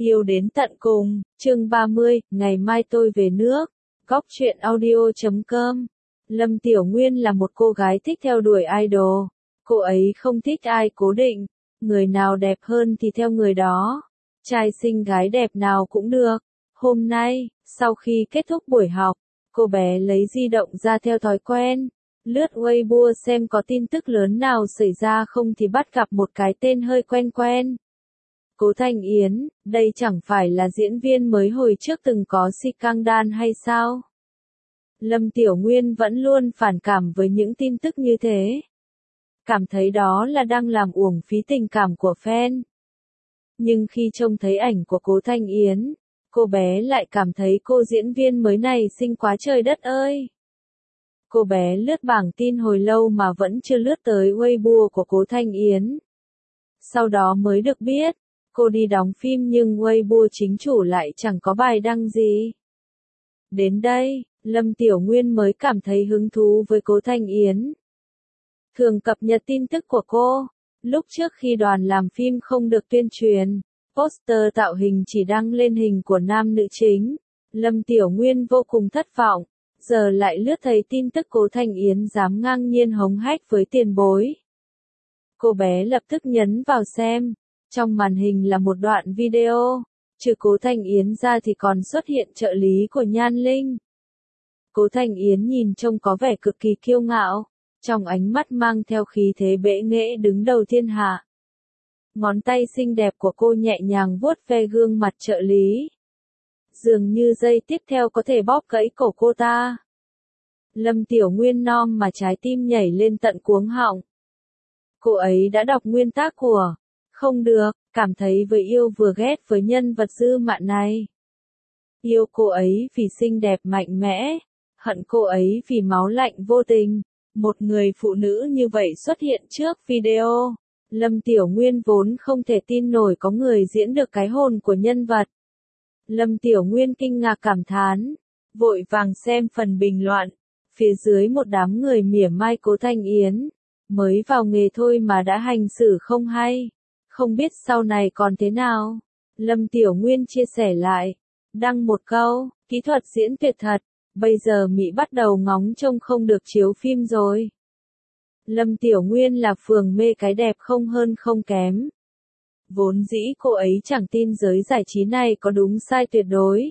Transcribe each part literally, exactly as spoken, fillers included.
Yêu đến tận cùng, chương ba mươi, ngày mai tôi về nước. Góc truyện audio chấm com. Lâm Tiểu Nguyên là một cô gái thích theo đuổi idol. Cô ấy không thích ai cố định, người nào đẹp hơn thì theo người đó. Trai xinh gái đẹp nào cũng được. Hôm nay, sau khi kết thúc buổi học, cô bé lấy di động ra theo thói quen. Lướt Weibo xem có tin tức lớn nào xảy ra không thì bắt gặp một cái tên hơi quen quen. Cố Thanh Yến, đây chẳng phải là diễn viên mới hồi trước từng có scandal hay sao? Lâm Tiểu Nguyên vẫn luôn phản cảm với những tin tức như thế. Cảm thấy đó là đang làm uổng phí tình cảm của fan. Nhưng khi trông thấy ảnh của Cố Thanh Yến, cô bé lại cảm thấy cô diễn viên mới này xinh quá trời đất ơi. Cô bé lướt bảng tin hồi lâu mà vẫn chưa lướt tới Weibo của Cố Thanh Yến. Sau đó mới được biết, cô đi đóng phim nhưng Weibo chính chủ lại chẳng có bài đăng gì. Đến đây, Lâm Tiểu Nguyên mới cảm thấy hứng thú với Cố Thanh Yến. Thường cập nhật tin tức của cô, lúc trước khi đoàn làm phim không được tuyên truyền, poster tạo hình chỉ đăng lên hình của nam nữ chính. Lâm Tiểu Nguyên vô cùng thất vọng, giờ lại lướt thấy tin tức Cố Thanh Yến dám ngang nhiên hống hách với tiền bối. Cô bé lập tức nhấn vào xem. Trong màn hình là một đoạn video, trừ Cố Thanh Yến ra thì còn xuất hiện trợ lý của Nhan Linh. Cố Thanh Yến nhìn trông có vẻ cực kỳ kiêu ngạo, trong ánh mắt mang theo khí thế bệ nghệ đứng đầu thiên hạ. Ngón tay xinh đẹp của cô nhẹ nhàng vuốt ve gương mặt trợ lý. Dường như giây tiếp theo có thể bóp gãy cổ cô ta. Lâm Tiểu Nguyên nom mà trái tim nhảy lên tận cuống họng. Cô ấy đã đọc nguyên tác của Không Được, cảm thấy vừa yêu vừa ghét với nhân vật dư mạn này. Yêu cô ấy vì xinh đẹp mạnh mẽ, hận cô ấy vì máu lạnh vô tình. Một người phụ nữ như vậy xuất hiện trước video. Lâm Tiểu Nguyên vốn không thể tin nổi có người diễn được cái hồn của nhân vật. Lâm Tiểu Nguyên kinh ngạc cảm thán, vội vàng xem phần bình luận. Phía dưới một đám người mỉa mai Cố Thanh Yến. Mới vào nghề thôi mà đã hành xử không hay. Không biết sau này còn thế nào. Lâm Tiểu Nguyên chia sẻ lại. Đăng một câu, kỹ thuật diễn tuyệt thật. Bây giờ Mỹ bắt đầu ngóng trông Không Được chiếu phim rồi. Lâm Tiểu Nguyên là phường mê cái đẹp không hơn không kém. Vốn dĩ cô ấy chẳng tin giới giải trí này có đúng sai tuyệt đối.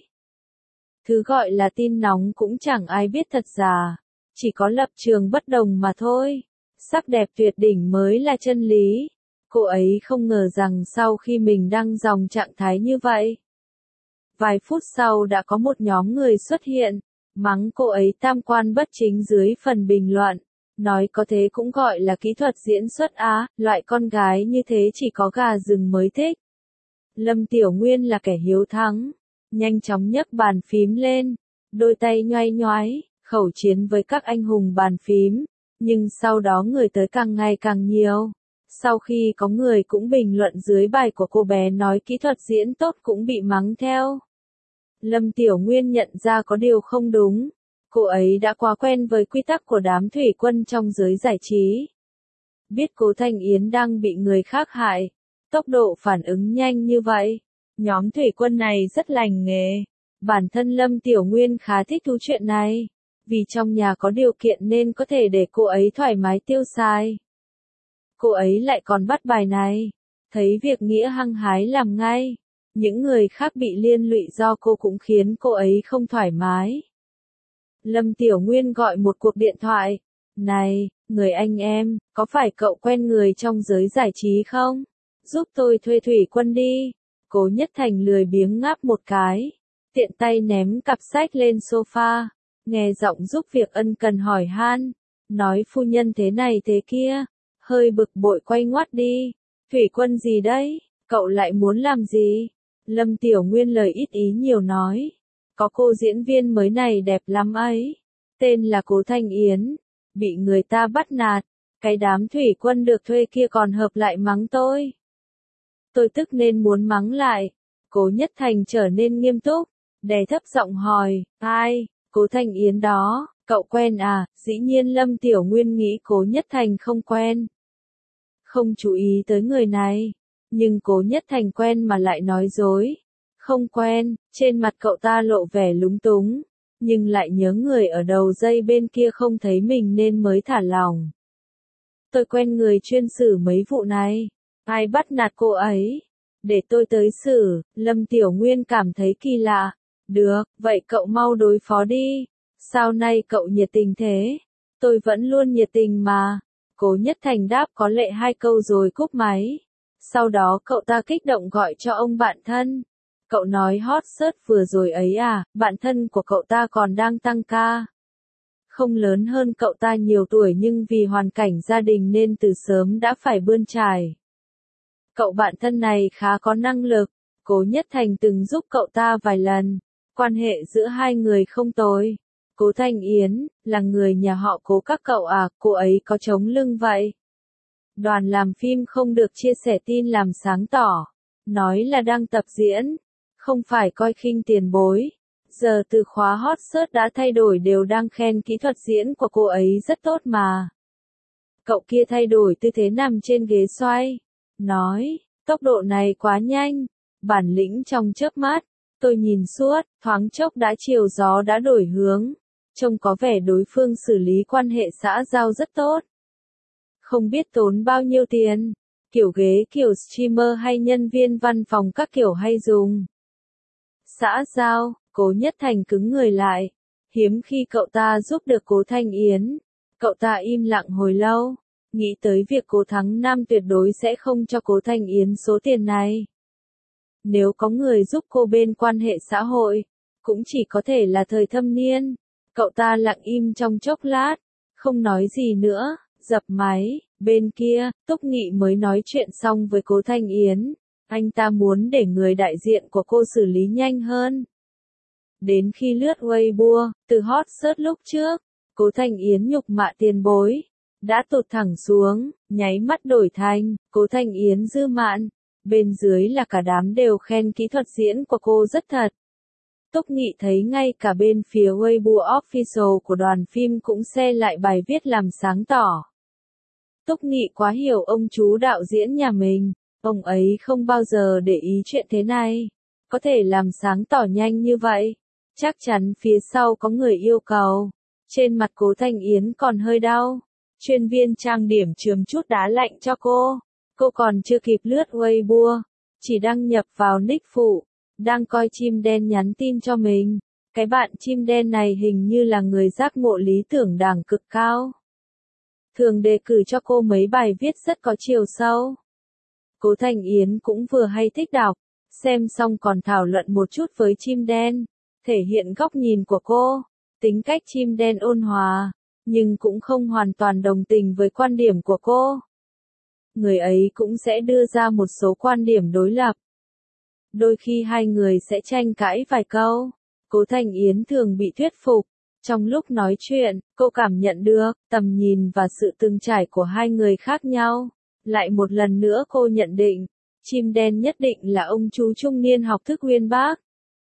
Thứ gọi là tin nóng cũng chẳng ai biết thật giả. Chỉ có lập trường bất đồng mà thôi. Sắc đẹp tuyệt đỉnh mới là chân lý. Cô ấy không ngờ rằng sau khi mình đăng dòng trạng thái như vậy, vài phút sau đã có một nhóm người xuất hiện, mắng cô ấy tam quan bất chính dưới phần bình luận, nói có thế cũng gọi là kỹ thuật diễn xuất á, loại con gái như thế chỉ có gà rừng mới thích. Lâm Tiểu Nguyên là kẻ hiếu thắng, nhanh chóng nhấc bàn phím lên, đôi tay nhoay nhoái, khẩu chiến với các anh hùng bàn phím, nhưng sau đó người tới càng ngày càng nhiều. Sau khi có người cũng bình luận dưới bài của cô bé nói kỹ thuật diễn tốt cũng bị mắng theo. Lâm Tiểu Nguyên nhận ra có điều không đúng. Cô ấy đã quá quen với quy tắc của đám thủy quân trong giới giải trí. Biết Cố Thanh Yến đang bị người khác hại. Tốc độ phản ứng nhanh như vậy. Nhóm thủy quân này rất lành nghề. Bản thân Lâm Tiểu Nguyên khá thích thú chuyện này. Vì trong nhà có điều kiện nên có thể để cô ấy thoải mái tiêu xài. Cô ấy lại còn bắt bài này. Thấy việc nghĩa hăng hái làm ngay. Những người khác bị liên lụy do cô cũng khiến cô ấy không thoải mái. Lâm Tiểu Nguyên gọi một cuộc điện thoại. Này, người anh em, có phải cậu quen người trong giới giải trí không? Giúp tôi thuê thủy quân đi. Cố Nhất Thành lười biếng ngáp một cái. Tiện tay ném cặp sách lên sofa. Nghe giọng giúp việc ân cần hỏi han. Nói phu nhân thế này thế kia. Hơi bực bội quay ngoắt đi. Thủy quân gì đấy? Cậu lại muốn làm gì? Lâm Tiểu Nguyên lời ít ý nhiều nói. Có cô diễn viên mới này đẹp lắm ấy. Tên là Cố Thanh Yến. Bị người ta bắt nạt. Cái đám thủy quân được thuê kia còn hợp lại mắng tôi. Tôi tức nên muốn mắng lại. Cố Nhất Thành trở nên nghiêm túc. Đè thấp giọng hỏi. Ai? Cố Thanh Yến đó. Cậu quen à? Dĩ nhiên Lâm Tiểu Nguyên nghĩ Cố Nhất Thành không quen. Không chú ý tới người này. Nhưng Cố Nhất Thành quen mà lại nói dối. Không quen, trên mặt cậu ta lộ vẻ lúng túng, nhưng lại nhớ người ở đầu dây bên kia không thấy mình nên mới thả lỏng. Tôi quen người chuyên xử mấy vụ này. Ai bắt nạt cô ấy? Để tôi tới xử. Lâm Tiểu Nguyên cảm thấy kỳ lạ. Được, vậy cậu mau đối phó đi. Sao nay cậu nhiệt tình thế? Tôi vẫn luôn nhiệt tình mà. Cố Nhất Thành đáp có lệ hai câu rồi cúp máy. Sau đó cậu ta kích động gọi cho ông bạn thân. Cậu nói hot search vừa rồi ấy à, bạn thân của cậu ta còn đang tăng ca. Không lớn hơn cậu ta nhiều tuổi nhưng vì hoàn cảnh gia đình nên từ sớm đã phải bươn trải. Cậu bạn thân này khá có năng lực, Cố Nhất Thành từng giúp cậu ta vài lần, quan hệ giữa hai người không tồi. Cố Thanh Yến, là người nhà họ Cố các cậu à, cô ấy có chống lưng vậy. Đoàn làm phim không được chia sẻ tin làm sáng tỏ, nói là đang tập diễn, không phải coi khinh tiền bối. Giờ từ khóa hot search đã thay đổi đều đang khen kỹ thuật diễn của cô ấy rất tốt mà. Cậu kia thay đổi tư thế nằm trên ghế xoay. Nói, tốc độ này quá nhanh, bản lĩnh trong chớp mắt. Tôi nhìn suốt, thoáng chốc đã chiều gió đã đổi hướng. Trông có vẻ đối phương xử lý quan hệ xã giao rất tốt. Không biết tốn bao nhiêu tiền. Kiểu ghế kiểu streamer hay nhân viên văn phòng các kiểu hay dùng. Xã giao, Cố Nhất Thành cứng người lại. Hiếm khi cậu ta giúp được Cố Thanh Yến. Cậu ta im lặng hồi lâu. Nghĩ tới việc Cố Thắng Nam tuyệt đối sẽ không cho Cố Thanh Yến số tiền này. Nếu có người giúp cô bên quan hệ xã hội, cũng chỉ có thể là thời thâm niên. Cậu ta lặng im trong chốc lát, không nói gì nữa, dập máy. Bên kia, Túc Nghị mới nói chuyện xong với Cố Thanh Yến. Anh ta muốn để người đại diện của cô xử lý nhanh hơn. Đến khi lướt Weibo, từ hot search lúc trước, Cố Thanh Yến nhục mạ tiền bối, đã tụt thẳng xuống, nháy mắt đổi thành, Cố Thanh Yến dư mạn. Bên dưới là cả đám đều khen kỹ thuật diễn của cô rất thật. Túc Nghị thấy ngay cả bên phía Weibo official của đoàn phim cũng share lại bài viết làm sáng tỏ. Túc Nghị quá hiểu ông chú đạo diễn nhà mình, ông ấy không bao giờ để ý chuyện thế này. Có thể làm sáng tỏ nhanh như vậy, chắc chắn phía sau có người yêu cầu. Trên mặt Cố Thanh Yến còn hơi đau. Chuyên viên trang điểm chườm chút đá lạnh cho cô. Cô còn chưa kịp lướt Weibo, chỉ đăng nhập vào nick phụ, đang coi chim đen nhắn tin cho mình. Cái bạn chim đen này hình như là người giác ngộ lý tưởng đẳng cực cao. Thường đề cử cho cô mấy bài viết rất có chiều sâu. Cố Thanh Yến cũng vừa hay thích đọc, xem xong còn thảo luận một chút với chim đen, thể hiện góc nhìn của cô. Tính cách chim đen ôn hòa, nhưng cũng không hoàn toàn đồng tình với quan điểm của cô. Người ấy cũng sẽ đưa ra một số quan điểm đối lập. Đôi khi hai người sẽ tranh cãi vài câu. Cố Thanh Yến thường bị thuyết phục. Trong lúc nói chuyện, cô cảm nhận được tầm nhìn và sự từng trải của hai người khác nhau. Lại một lần nữa cô nhận định, chim đen nhất định là ông chú trung niên học thức uyên bác.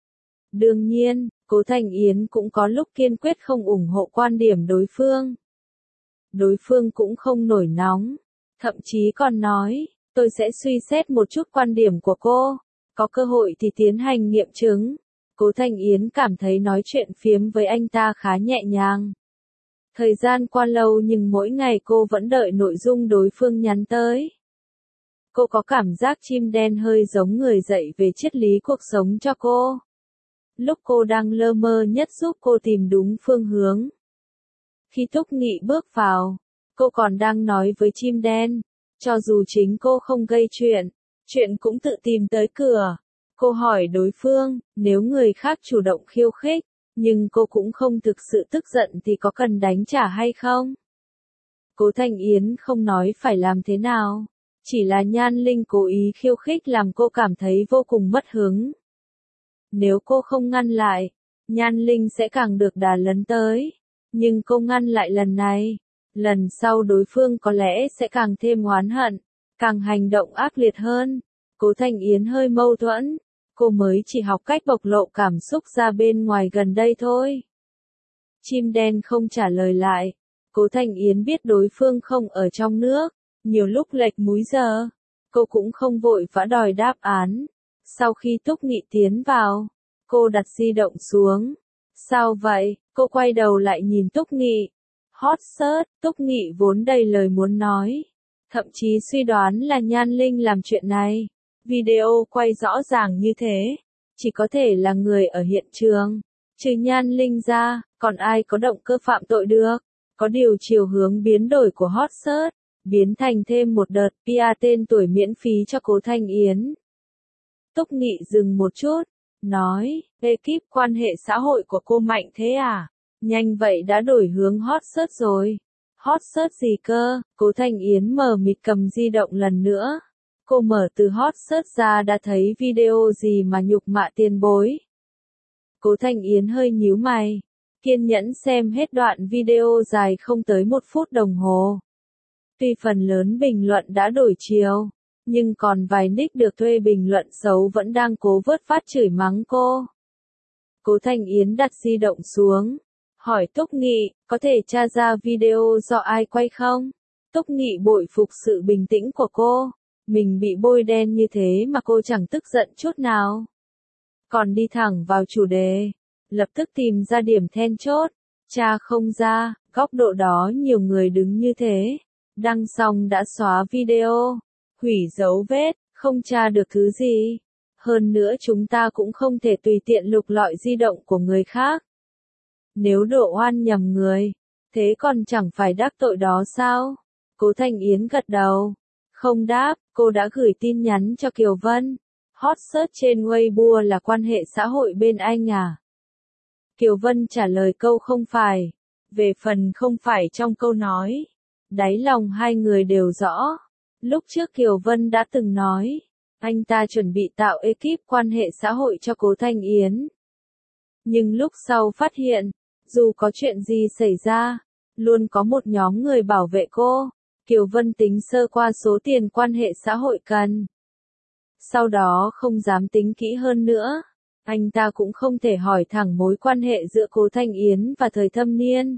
Đương nhiên, Cố Thanh Yến cũng có lúc kiên quyết không ủng hộ quan điểm đối phương. Đối phương cũng không nổi nóng, thậm chí còn nói, tôi sẽ suy xét một chút quan điểm của cô, có cơ hội thì tiến hành nghiệm chứng. Cố Thanh Yến cảm thấy nói chuyện phiếm với anh ta khá nhẹ nhàng. Thời gian qua lâu nhưng mỗi ngày cô vẫn đợi nội dung đối phương nhắn tới. Cô có cảm giác chim đen hơi giống người dạy về triết lý cuộc sống cho cô. Lúc cô đang lơ mơ nhất giúp cô tìm đúng phương hướng. Khi Túc Nghị bước vào, cô còn đang nói với chim đen, cho dù chính cô không gây chuyện, chuyện cũng tự tìm tới cửa. Cô hỏi đối phương, nếu người khác chủ động khiêu khích, nhưng cô cũng không thực sự tức giận thì có cần đánh trả hay không? Cố Thanh Yến không nói phải làm thế nào, chỉ là Nhan Linh cố ý khiêu khích làm cô cảm thấy vô cùng mất hứng. Nếu cô không ngăn lại, Nhan Linh sẽ càng được đà lấn tới. Nhưng cô ngăn lại lần này, lần sau đối phương có lẽ sẽ càng thêm oán hận, càng hành động ác liệt hơn. Cố Thanh Yến hơi mâu thuẫn, cô mới chỉ học cách bộc lộ cảm xúc ra bên ngoài gần đây thôi. Chim đen không trả lời lại, Cố Thanh Yến biết đối phương không ở trong nước, nhiều lúc lệch múi giờ, cô cũng không vội vã đòi đáp án. Sau khi Túc Nghị tiến vào, cô đặt di động xuống. Sao vậy? Cô quay đầu lại nhìn Túc Nghị. Hot search, Túc Nghị vốn đầy lời muốn nói. Thậm chí suy đoán là Nhan Linh làm chuyện này. Video quay rõ ràng như thế. Chỉ có thể là người ở hiện trường. Trừ Nhan Linh ra, còn ai có động cơ phạm tội được. Có điều chiều hướng biến đổi của hot search, biến thành thêm một đợt pê e tên tuổi miễn phí cho Cố Thanh Yến. Túc Nghị dừng một chút, nói, ekip quan hệ xã hội của cô mạnh thế à? Nhanh vậy đã đổi hướng hot search rồi. Hot search gì cơ? Cố Thanh Yến mờ mịt cầm di động lần nữa. Cô mở từ hot search ra đã thấy video gì mà nhục mạ tiền bối. Cố Thanh Yến hơi nhíu mày, kiên nhẫn xem hết đoạn video dài không tới một phút đồng hồ. Tuy phần lớn bình luận đã đổi chiều, nhưng còn vài nick được thuê bình luận xấu vẫn đang cố vớt phát chửi mắng cô. Cố Thanh Yến đặt di động xuống, hỏi Túc Nghị, có thể tra ra video do ai quay không? Túc Nghị bội phục sự bình tĩnh của cô, mình bị bôi đen như thế mà cô chẳng tức giận chút nào. Còn đi thẳng vào chủ đề, lập tức tìm ra điểm then chốt, tra không ra, góc độ đó nhiều người đứng như thế, đăng xong đã xóa video, hủy dấu vết, không tra được thứ gì. Hơn nữa chúng ta cũng không thể tùy tiện lục lọi di động của người khác. Nếu độ oan nhầm người, thế còn chẳng phải đắc tội đó sao? Cố Thanh Yến gật đầu, không đáp, cô đã gửi tin nhắn cho Kiều Vân. Hot search trên Weibo là quan hệ xã hội bên anh à? Kiều Vân trả lời câu không phải. Về phần không phải trong câu nói, đáy lòng hai người đều rõ. Lúc trước Kiều Vân đã từng nói, anh ta chuẩn bị tạo ekip quan hệ xã hội cho Cố Thanh Yến. Nhưng lúc sau phát hiện, dù có chuyện gì xảy ra, luôn có một nhóm người bảo vệ cô. Kiều Vân tính sơ qua số tiền quan hệ xã hội cần. Sau đó không dám tính kỹ hơn nữa. Anh ta cũng không thể hỏi thẳng mối quan hệ giữa Cố Thanh Yến và Thời Thâm Niên.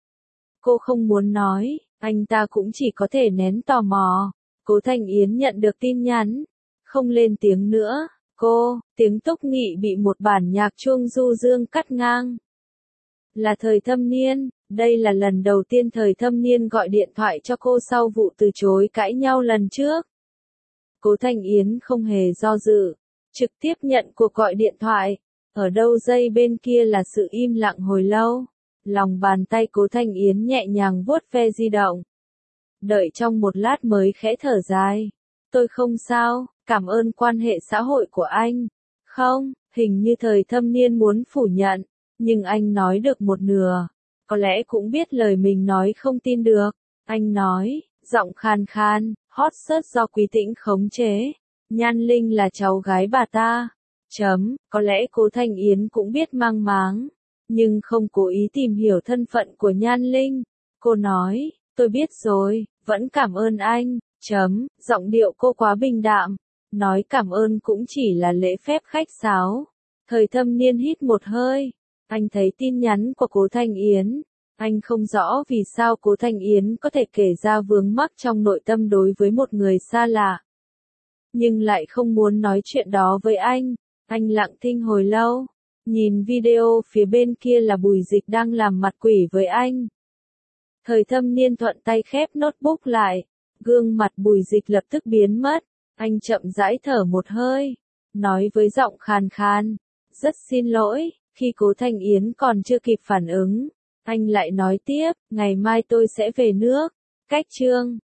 Cô không muốn nói, anh ta cũng chỉ có thể nén tò mò. Cố Thanh Yến nhận được tin nhắn, không lên tiếng nữa. Cô, tiếng Túc Nghị bị một bản nhạc chuông du dương cắt ngang. Là Thời Thâm Niên, đây là lần đầu tiên Thời Thâm Niên gọi điện thoại cho cô sau vụ từ chối cãi nhau lần trước. Cố Thanh Yến không hề do dự, trực tiếp nhận cuộc gọi điện thoại. Ở đâu dây bên kia là sự im lặng hồi lâu. Lòng bàn tay Cố Thanh Yến nhẹ nhàng vuốt ve di động. Đợi trong một lát mới khẽ thở dài. Tôi không sao, cảm ơn quan hệ xã hội của anh. Không, hình như Thời Thâm Niên muốn phủ nhận, nhưng anh nói được một nửa. Có lẽ cũng biết lời mình nói không tin được. Anh nói, giọng khan khan, hot search do Quý Tĩnh khống chế. Nhan Linh là cháu gái bà ta. Chấm, có lẽ Cố Thanh Yến cũng biết mang máng, nhưng không cố ý tìm hiểu thân phận của Nhan Linh. Cô nói, tôi biết rồi, vẫn cảm ơn anh. Chấm, giọng điệu cô quá bình đạm. Nói cảm ơn cũng chỉ là lễ phép khách sáo. Thời Thâm Niên hít một hơi. Anh thấy tin nhắn của Cố Thanh Yến. Anh không rõ vì sao Cố Thanh Yến có thể kể ra vướng mắc trong nội tâm đối với một người xa lạ. Nhưng lại không muốn nói chuyện đó với anh. Anh lặng thinh hồi lâu. Nhìn video phía bên kia là Bùi Dịch đang làm mặt quỷ với anh. Thời Thâm Niên thuận tay khép notebook lại. Gương mặt Bùi Dịch lập tức biến mất. Anh chậm rãi thở một hơi. Nói với giọng khàn khàn. Rất xin lỗi. Khi Cố Thanh Yến còn chưa kịp phản ứng, anh lại nói tiếp, ngày mai tôi sẽ về nước. Cách chương